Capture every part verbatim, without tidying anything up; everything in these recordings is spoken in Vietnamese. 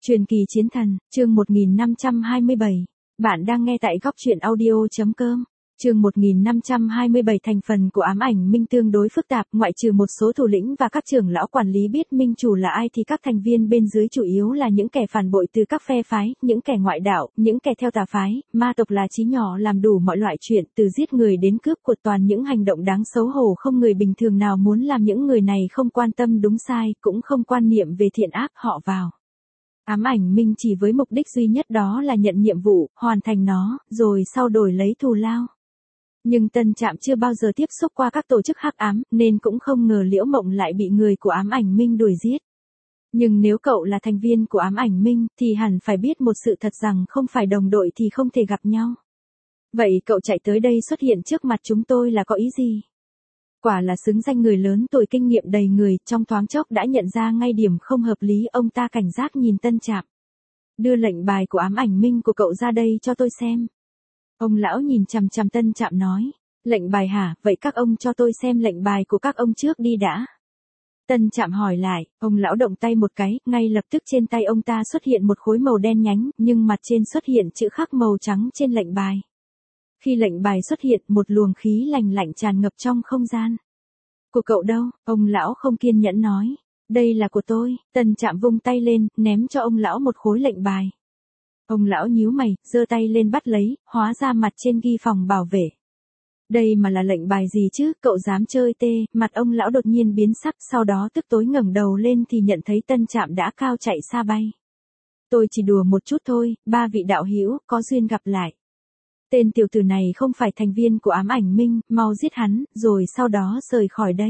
Truyền kỳ chiến thần, chương một nghìn năm trăm hai mươi bảy. Bạn đang nghe tại góc truyện audio.com. Chương một nghìn năm trăm hai mươi bảy. Thành phần của ám ảnh minh tương đối phức tạp, ngoại trừ một số thủ lĩnh và các trưởng lão quản lý biết minh chủ là ai thì các thành viên bên dưới chủ yếu là những kẻ phản bội từ các phe phái, những kẻ ngoại đạo, những kẻ theo tà phái. Ma tộc là chí nhỏ làm đủ mọi loại chuyện, từ giết người đến cướp của, toàn những hành động đáng xấu hổ không người bình thường nào muốn làm. Những người này không quan tâm đúng sai, cũng không quan niệm về thiện ác, họ vào ám ảnh minh chỉ với mục đích duy nhất, đó là nhận nhiệm vụ, hoàn thành nó, rồi sau đổi lấy thù lao. Nhưng Tân Trạm chưa bao giờ tiếp xúc qua các tổ chức hắc ám, nên cũng không ngờ Liễu Mộng lại bị người của ám ảnh minh đuổi giết. Nhưng nếu cậu là thành viên của ám ảnh minh, thì hẳn phải biết một sự thật rằng không phải đồng đội thì không thể gặp nhau. Vậy cậu chạy tới đây xuất hiện trước mặt chúng tôi là có ý gì? Quả là xứng danh người lớn tuổi kinh nghiệm đầy người, trong thoáng chốc đã nhận ra ngay điểm không hợp lý. Ông ta cảnh giác nhìn Tân Trạm. Đưa lệnh bài của ám ảnh minh của cậu ra đây cho tôi xem. Ông lão nhìn chằm chằm Tân Trạm nói. Lệnh bài hả? Vậy các ông cho tôi xem lệnh bài của các ông trước đi đã. Tân Trạm hỏi lại, ông lão động tay một cái, ngay lập tức trên tay ông ta xuất hiện một khối màu đen nhánh, nhưng mặt trên xuất hiện chữ khắc màu trắng trên lệnh bài. Khi lệnh bài xuất hiện, một luồng khí lành lạnh tràn ngập trong không gian. Của cậu đâu? Ông lão không kiên nhẫn nói. Đây là của tôi. Tân Trạm vung tay lên, ném cho ông lão một khối lệnh bài. Ông lão nhíu mày, giơ tay lên bắt lấy, hóa ra mặt trên ghi phòng bảo vệ. Đây mà là lệnh bài gì chứ, cậu dám chơi tê? Mặt ông lão đột nhiên biến sắc, sau đó tức tối ngẩng đầu lên thì nhận thấy Tân Trạm đã cao chạy xa bay. Tôi chỉ đùa một chút thôi, ba vị đạo hữu, có duyên gặp lại. Tên tiểu tử này không phải thành viên của ám ảnh minh, mau giết hắn, rồi sau đó rời khỏi đây.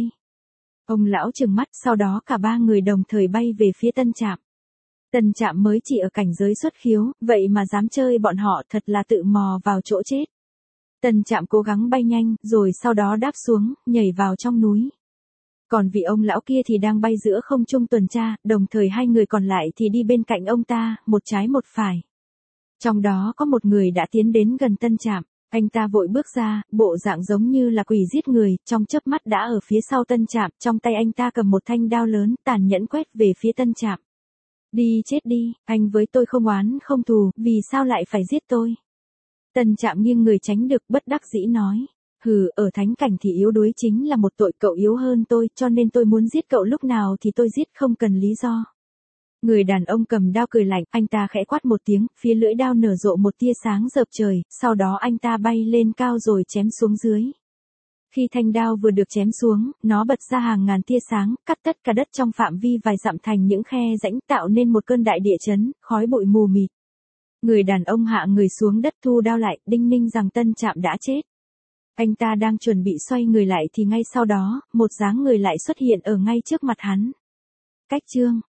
Ông lão trừng mắt, sau đó cả ba người đồng thời bay về phía Tân Trạm. Tân Trạm mới chỉ ở cảnh giới xuất khiếu, vậy mà dám chơi bọn họ, thật là tự mò vào chỗ chết. Tân Trạm cố gắng bay nhanh, rồi sau đó đáp xuống, nhảy vào trong núi. Còn vị ông lão kia thì đang bay giữa không trung tuần tra, đồng thời hai người còn lại thì đi bên cạnh ông ta, một trái một phải. Trong đó có một người đã tiến đến gần Tân Trạm, anh ta vội bước ra, bộ dạng giống như là quỷ giết người, trong chớp mắt đã ở phía sau Tân Trạm, trong tay anh ta cầm một thanh đao lớn, tàn nhẫn quét về phía Tân Trạm. Đi chết đi, anh với tôi không oán không thù, vì sao lại phải giết tôi? Tân Trạm nghiêng người tránh được, bất đắc dĩ nói. Hừ, ở thánh cảnh thì yếu đuối chính là một tội, cậu yếu hơn tôi, cho nên tôi muốn giết cậu lúc nào thì tôi giết, không cần lý do. Người đàn ông cầm đao cười lạnh, anh ta khẽ quát một tiếng, phía lưỡi đao nở rộ một tia sáng rợp trời, sau đó anh ta bay lên cao rồi chém xuống dưới. Khi thanh đao vừa được chém xuống, nó bật ra hàng ngàn tia sáng, cắt tất cả đất trong phạm vi vài dặm thành những khe rãnh, tạo nên một cơn đại địa chấn, khói bụi mù mịt. Người đàn ông hạ người xuống đất thu đao lại, đinh ninh rằng Tân Trạm đã chết. Anh ta đang chuẩn bị xoay người lại thì ngay sau đó, một dáng người lại xuất hiện ở ngay trước mặt hắn. Cách chương